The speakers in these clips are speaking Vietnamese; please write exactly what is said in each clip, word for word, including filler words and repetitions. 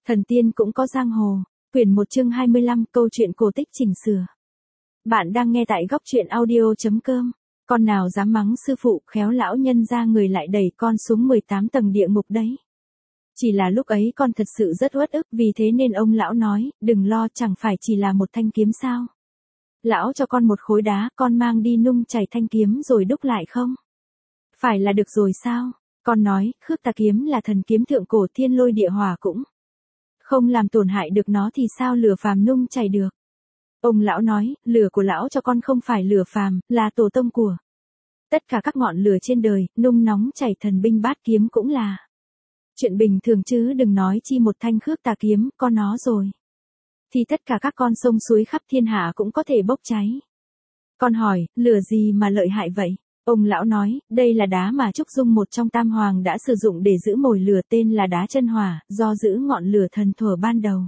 Thần tiên cũng có giang hồ. Quyển một chương hai mươi lăm, câu chuyện cổ tích chỉnh sửa. Bạn đang nghe tại góc truyện audio chấm com. Con nào dám mắng sư phụ, khéo lão nhân ra người lại đẩy con xuống mười tám tầng địa ngục đấy. Chỉ là lúc ấy con thật sự rất uất ức, vì thế nên ông lão nói, đừng lo, chẳng phải chỉ là một thanh kiếm sao. Lão cho con một khối đá, con mang đi nung chảy thanh kiếm rồi đúc lại không? Phải là được rồi sao? Con nói, Khước Tà kiếm là thần kiếm thượng cổ, thiên lôi địa hỏa cũng không làm tổn hại được nó thì sao lửa phàm nung chảy được. Ông lão nói, lửa của lão cho con không phải lửa phàm, là tổ tông của tất cả các ngọn lửa trên đời, nung nóng chảy thần binh bát kiếm cũng là chuyện bình thường chứ đừng nói chi một thanh Khước Tà kiếm, có nó rồi thì tất cả các con sông suối khắp thiên hạ cũng có thể bốc cháy. Con hỏi, lửa gì mà lợi hại vậy? Ông lão nói, đây là đá mà Trúc Dung một trong tam hoàng đã sử dụng để giữ mồi lửa, tên là đá chân hỏa, do giữ ngọn lửa thần thuở ban đầu.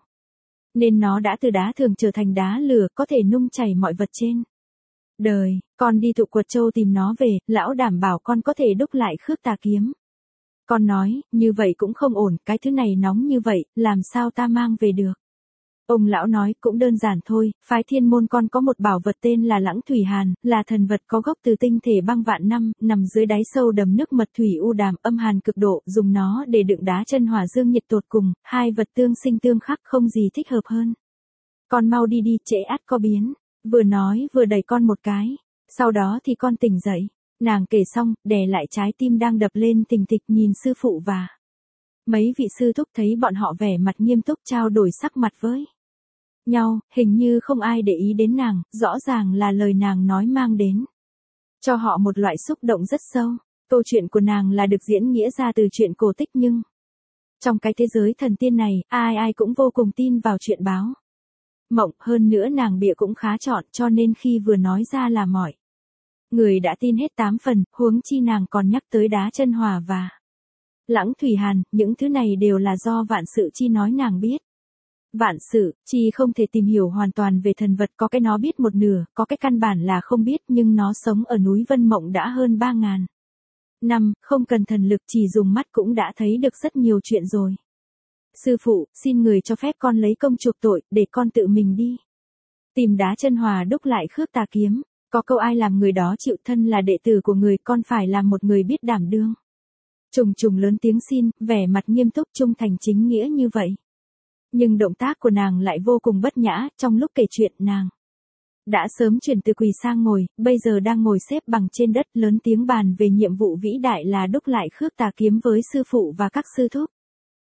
Nên nó đã từ đá thường trở thành đá lửa, có thể nung chảy mọi vật trên đời. Con đi Tụ Quật Châu tìm nó về, lão đảm bảo con có thể đúc lại Khước Tà kiếm. Con nói, như vậy cũng không ổn, cái thứ này nóng như vậy, làm sao ta mang về được? Ông lão nói, cũng đơn giản thôi, phái Thiên Môn con có một bảo vật tên là Lãng Thủy Hàn, là thần vật có gốc từ tinh thể băng vạn năm, nằm dưới đáy sâu đầm nước mật thủy u đàm, âm hàn cực độ, dùng nó để đựng đá chân hỏa dương nhiệt tột cùng, hai vật tương sinh tương khắc, không gì thích hợp hơn. Con mau đi đi, trễ ắt có biến. Vừa nói vừa đẩy con một cái. Sau đó thì con tỉnh dậy. Nàng kể xong, đè lại trái tim đang đập lên thình thịch, nhìn sư phụ và mấy vị sư thúc, thấy bọn họ vẻ mặt nghiêm túc trao đổi sắc mặt với nhau, hình như không ai để ý đến nàng, rõ ràng là lời nàng nói mang đến cho họ một loại xúc động rất sâu. Câu chuyện của nàng là được diễn nghĩa ra từ chuyện cổ tích, nhưng trong cái thế giới thần tiên này, ai ai cũng vô cùng tin vào chuyện báo mộng, hơn nữa nàng bịa cũng khá trọn, cho nên khi vừa nói ra là mọi người đã tin hết tám phần, huống chi nàng còn nhắc tới đá chân hỏa và Lãng Thủy Hàn, những thứ này đều là do Vạn Sự Chi nói nàng biết. Vạn Sự Chi không thể tìm hiểu hoàn toàn về thần vật, có cái nó biết một nửa, có cái căn bản là không biết, nhưng nó sống ở núi Vân Mộng đã hơn ba ngàn năm, không cần thần lực, chỉ dùng mắt cũng đã thấy được rất nhiều chuyện rồi. Sư phụ, xin người cho phép con lấy công chuộc tội, để con tự mình đi tìm đá chân hỏa đúc lại Khước Tà kiếm. Có câu ai làm người đó chịu, thân là đệ tử của người, con phải làm một người biết đảm đương. Trùng trùng lớn tiếng xin, vẻ mặt nghiêm túc trung thành chính nghĩa như vậy. Nhưng động tác của nàng lại vô cùng bất nhã, trong lúc kể chuyện nàng đã sớm chuyển từ quỳ sang ngồi, bây giờ đang ngồi xếp bằng trên đất, lớn tiếng bàn về nhiệm vụ vĩ đại là đúc lại Khước Tà kiếm với sư phụ và các sư thúc.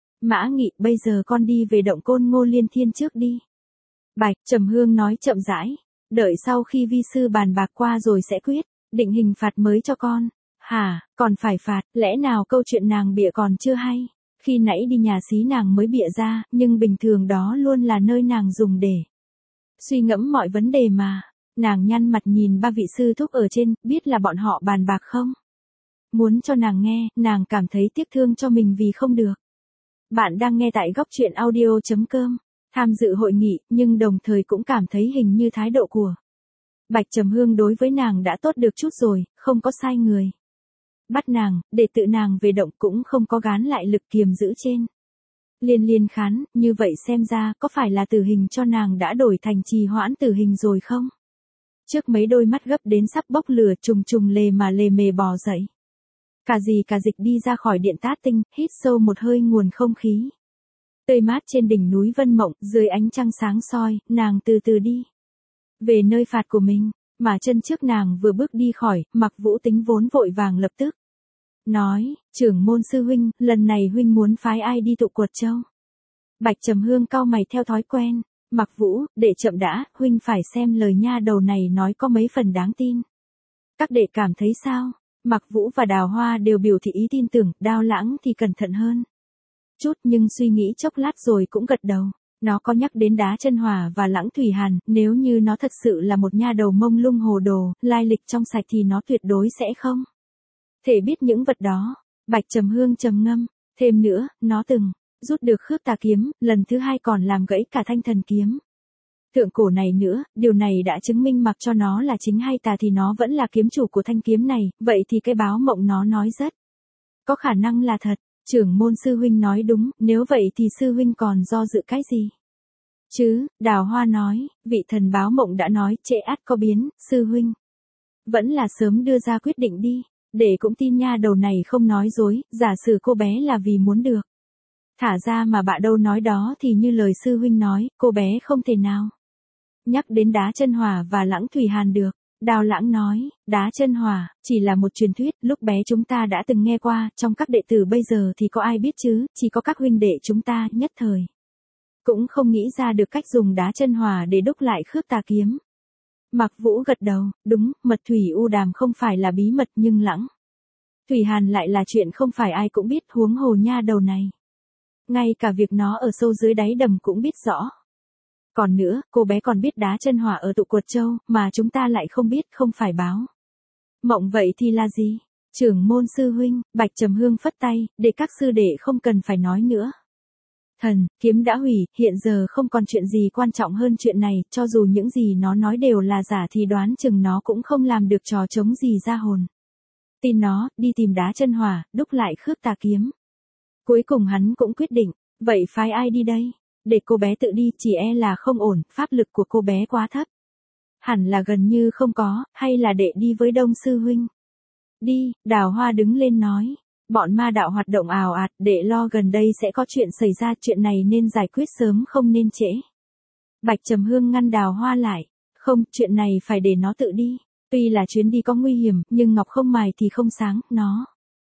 Mã Nghị, bây giờ con đi về động Côn Ngô Liên Thiên trước đi. Bạch Trầm Hương nói chậm rãi, đợi sau khi vi sư bàn bạc qua rồi sẽ quyết định hình phạt mới cho con. Hả, còn phải phạt, lẽ nào câu chuyện nàng bịa còn chưa hay? Khi nãy đi nhà xí nàng mới bịa ra, nhưng bình thường đó luôn là nơi nàng dùng để suy ngẫm mọi vấn đề mà. Nàng nhăn mặt nhìn ba vị sư thúc ở trên, biết là bọn họ bàn bạc không muốn cho nàng nghe, nàng cảm thấy tiếc thương cho mình vì không được. Bạn đang nghe tại góc truyện audio chấm com. Tham dự hội nghị, nhưng đồng thời cũng cảm thấy hình như thái độ của Bạch Trầm Hương đối với nàng đã tốt được chút rồi, không có sai người bắt nàng, để tự nàng về động, cũng không có gán lại lực kiềm giữ trên Liên Liên khán, như vậy xem ra có phải là tử hình cho nàng đã đổi thành trì hoãn tử hình rồi không? Trước mấy đôi mắt gấp đến sắp bốc lửa, trùng trùng lề mà lề mề bò dậy. Cả gì cả dịch đi ra khỏi điện Tát Tinh, hít sâu một hơi nguồn không khí tươi mát trên đỉnh núi Vân Mộng, dưới ánh trăng sáng soi, nàng từ từ đi về nơi phạt của mình, mà chân trước nàng vừa bước đi khỏi, Mặc Vũ Tính vốn vội vàng lập tức nói, trưởng môn sư huynh, lần này huynh muốn phái ai đi Tụ Quật Châu? Bạch Trầm Hương cau mày theo thói quen, Mặc Vũ, để chậm đã, huynh phải xem lời nha đầu này nói có mấy phần đáng tin. Các đệ cảm thấy sao? Mặc Vũ và Đào Hoa đều biểu thị ý tin tưởng, Đao Lãng thì cẩn thận hơn chút, nhưng suy nghĩ chốc lát rồi cũng gật đầu. Nó có nhắc đến đá chân hỏa và Lãng Thủy Hàn, nếu như nó thật sự là một nha đầu mông lung hồ đồ, lai lịch trong sạch thì nó tuyệt đối sẽ không thể biết những vật đó. Bạch Trầm Hương trầm ngâm, thêm nữa, nó từng rút được Khước Tà kiếm, lần thứ hai còn làm gãy cả thanh thần kiếm thượng cổ này nữa, điều này đã chứng minh mặc cho nó là chính hay tà thì nó vẫn là kiếm chủ của thanh kiếm này, vậy thì cái báo mộng nó nói rất có khả năng là thật. Trưởng môn sư huynh nói đúng, nếu vậy thì sư huynh còn do dự cái gì? Chứ, Đào Hoa nói, vị thần báo mộng đã nói, trễ ắt có biến, sư huynh. Vẫn là sớm đưa ra quyết định đi, để cũng tin nha đầu này không nói dối, giả sử cô bé là vì muốn được. Thả ra mà bạ đâu nói đó thì như lời sư huynh nói, cô bé không thể nào. Nhắc đến đá chân hỏa và Lãng Thủy Hàn được. Đào Lãng nói, đá chân hỏa, chỉ là một truyền thuyết, lúc bé chúng ta đã từng nghe qua, trong các đệ tử bây giờ thì có ai biết chứ, chỉ có các huynh đệ chúng ta, nhất thời. Cũng không nghĩ ra được cách dùng đá chân hỏa để đúc lại Khước Tà Kiếm. Mạc Vũ gật đầu, đúng, mật thủy u đàm không phải là bí mật nhưng Lãng Thủy Hàn lại là chuyện không phải ai cũng biết, huống hồ nha đầu này. Ngay cả việc nó ở sâu dưới đáy đầm cũng biết rõ. Còn nữa, cô bé còn biết đá chân hỏa ở tụ Cuột Châu, mà chúng ta lại không biết, không phải báo. Mộng vậy thì là gì? Trưởng môn sư huynh, Bạch Trầm Hương phất tay, để các sư đệ không cần phải nói nữa. Thần, kiếm đã hủy, hiện giờ không còn chuyện gì quan trọng hơn chuyện này, cho dù những gì nó nói đều là giả thì đoán chừng nó cũng không làm được trò chống gì ra hồn. Tin nó, đi tìm đá chân hỏa, đúc lại Khước Tà Kiếm. Cuối cùng hắn cũng quyết định, vậy phái ai đi đây? Để cô bé tự đi, chỉ e là không ổn, pháp lực của cô bé quá thấp. Hẳn là gần như không có, hay là đệ đi với Đông sư huynh? Đi, Đào Hoa đứng lên nói. Bọn ma đạo hoạt động ào ạt, đệ lo gần đây sẽ có chuyện xảy ra, chuyện này nên giải quyết sớm không nên trễ. Bạch Trầm Hương ngăn Đào Hoa lại. Không, chuyện này phải để nó tự đi. Tuy là chuyến đi có nguy hiểm, nhưng ngọc không mài thì không sáng, nó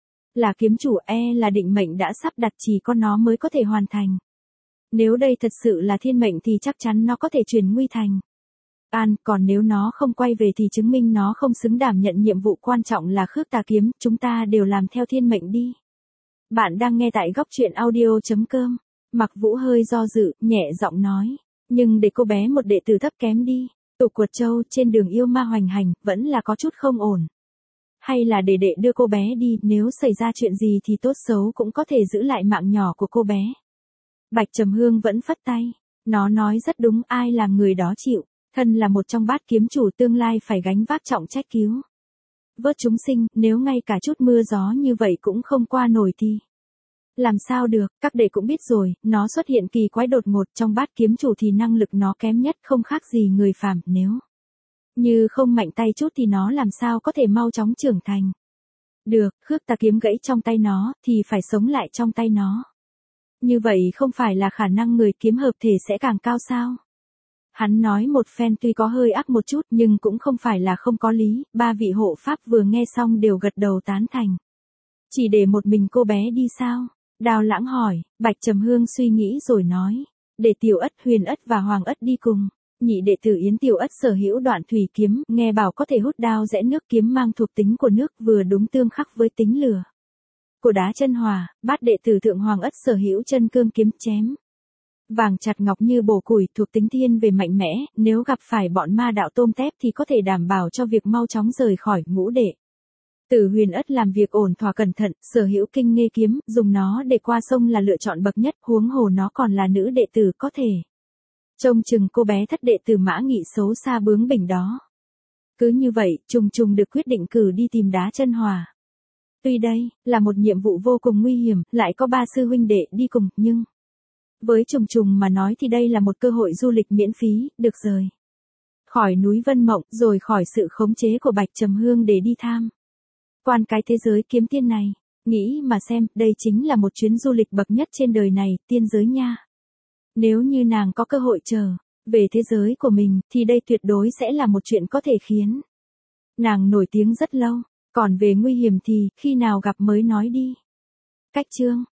là kiếm chủ, e là định mệnh đã sắp đặt, chỉ có nó mới có thể hoàn thành. Nếu đây thật sự là thiên mệnh thì chắc chắn nó có thể chuyển nguy thành an, còn nếu nó không quay về thì chứng minh nó không xứng đảm nhận nhiệm vụ quan trọng là Khước Tà Kiếm, chúng ta đều làm theo thiên mệnh đi. Bạn đang nghe tại góc truyện audio chấm com. Mạc Vũ hơi do dự, nhẹ giọng nói, nhưng để cô bé một đệ tử thấp kém đi, tụ Cuột Châu trên đường yêu ma hoành hành, vẫn là có chút không ổn. Hay là để đệ đưa cô bé đi, nếu xảy ra chuyện gì thì tốt xấu cũng có thể giữ lại mạng nhỏ của cô bé. Bạch Trầm Hương vẫn phất tay. Nó nói rất đúng, ai làm người đó chịu. Thân là một trong bát kiếm chủ tương lai phải gánh vác trọng trách cứu vớt chúng sinh, nếu ngay cả chút mưa gió như vậy cũng không qua nổi thì làm sao được, các đệ cũng biết rồi, nó xuất hiện kỳ quái đột ngột, trong bát kiếm chủ thì năng lực nó kém nhất, không khác gì người phàm, nếu như không mạnh tay chút thì nó làm sao có thể mau chóng trưởng thành. Được, Khước Tà Kiếm gãy trong tay nó, thì phải sống lại trong tay nó. Như vậy không phải là khả năng người kiếm hợp thể sẽ càng cao sao? Hắn nói một phen tuy có hơi ác một chút nhưng cũng không phải là không có lý, ba vị hộ pháp vừa nghe xong đều gật đầu tán thành. Chỉ để một mình cô bé đi sao? Đào Lãng hỏi, Bạch Trầm Hương suy nghĩ rồi nói, để Tiểu Ất, Huyền Ất và Hoàng Ất đi cùng. Nhị đệ tử Yến Tiểu Ất sở hữu Đoạn Thủy Kiếm, nghe bảo có thể hút đao rẽ nước, kiếm mang thuộc tính của nước, vừa đúng tương khắc với tính lửa của đá chân hỏa. Bát đệ tử Thượng Hoàng Ất sở hữu Chân Cương Kiếm, chém vàng chặt ngọc như bổ củi, thuộc tính thiên về mạnh mẽ, nếu gặp phải bọn ma đạo tôm tép thì có thể đảm bảo cho việc mau chóng rời khỏi. Ngũ đệ tử Huyền Ất làm việc ổn thỏa cẩn thận, sở hữu Kinh Nghê Kiếm, dùng nó để qua sông là lựa chọn bậc nhất, huống hồ nó còn là nữ đệ tử, có thể trông chừng cô bé thất đệ tử Mã Nghị xấu xa bướng bỉnh đó. Cứ như vậy, Trùng Trùng được quyết định cử đi tìm đá chân hỏa. Tuy đây là một nhiệm vụ vô cùng nguy hiểm, lại có ba sư huynh đệ đi cùng, nhưng với Trùng Trùng mà nói thì đây là một cơ hội du lịch miễn phí, được rời khỏi núi Vân Mộng, rồi khỏi sự khống chế của Bạch Trầm Hương để đi tham quan cái thế giới kiếm tiên này. Nghĩ mà xem, đây chính là một chuyến du lịch bậc nhất trên đời này, tiên giới nha. Nếu như nàng có cơ hội trở về thế giới của mình, thì đây tuyệt đối sẽ là một chuyện có thể khiến nàng nổi tiếng rất lâu. Còn về nguy hiểm thì, khi nào gặp mới nói đi. Cách chương